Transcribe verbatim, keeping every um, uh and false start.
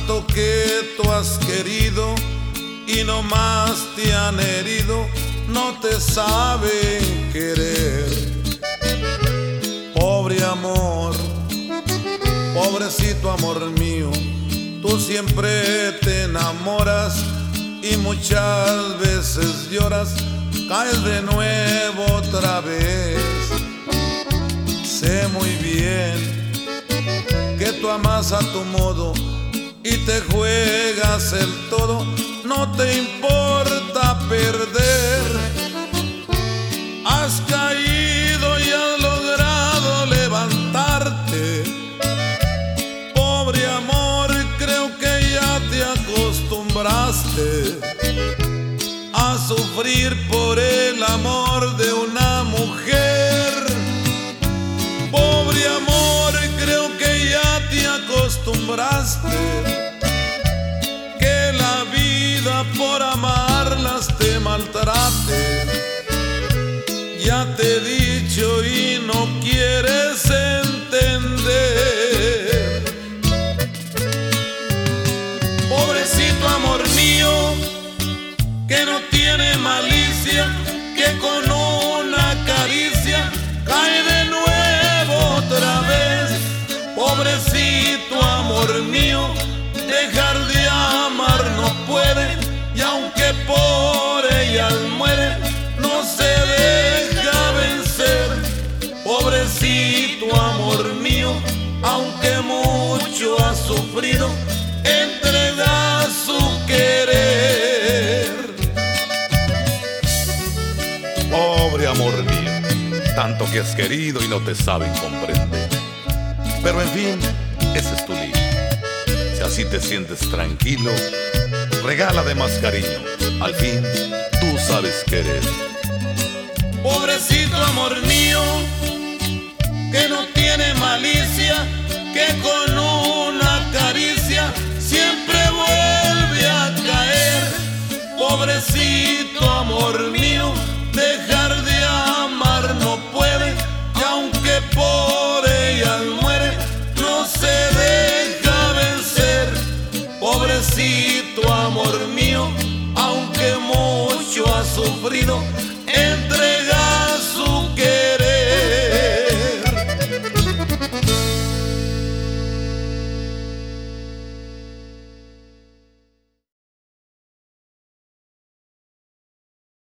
tanto que tú has querido y no más te han herido, no te saben querer. Pobre amor, pobrecito amor mío, tú siempre te enamoras y muchas veces lloras, caes de nuevo otra vez. Sé muy bien que tú amas a tu modo y te juegas el todo, no te importa perder. Has caído y has logrado levantarte. Pobre amor, creo que ya te acostumbraste a sufrir por el amor de una mujer. Pobre amor, creo que ya te acostumbraste, que la vida por amarlas te maltrate. Ya te he dicho y no quieres entender. Pobrecito amor mío, que no tiene malicia, que con una caricia cae de nuevo otra vez. Pobrecito amor mío, dejar de amar no puede, y aunque por ella muere, no se deja vencer. Pobrecito amor mío, aunque mucho ha sufrido, entrega su querer. Pobre amor mío, tanto que has querido y no te saben comprender. Pero en fin, ese es tu lío. Si así te sientes tranquilo, regala de más cariño. Al fin, tú sabes querer. Pobrecito amor mío, que no tiene malicia, que con una caricia siempre vuelve a caer. Pobrecito amor mío, dejar de amar no puede, y aunque por ella muere, no se deja vencer. Pobrecito amor mío, aunque mucho ha sufrido, entre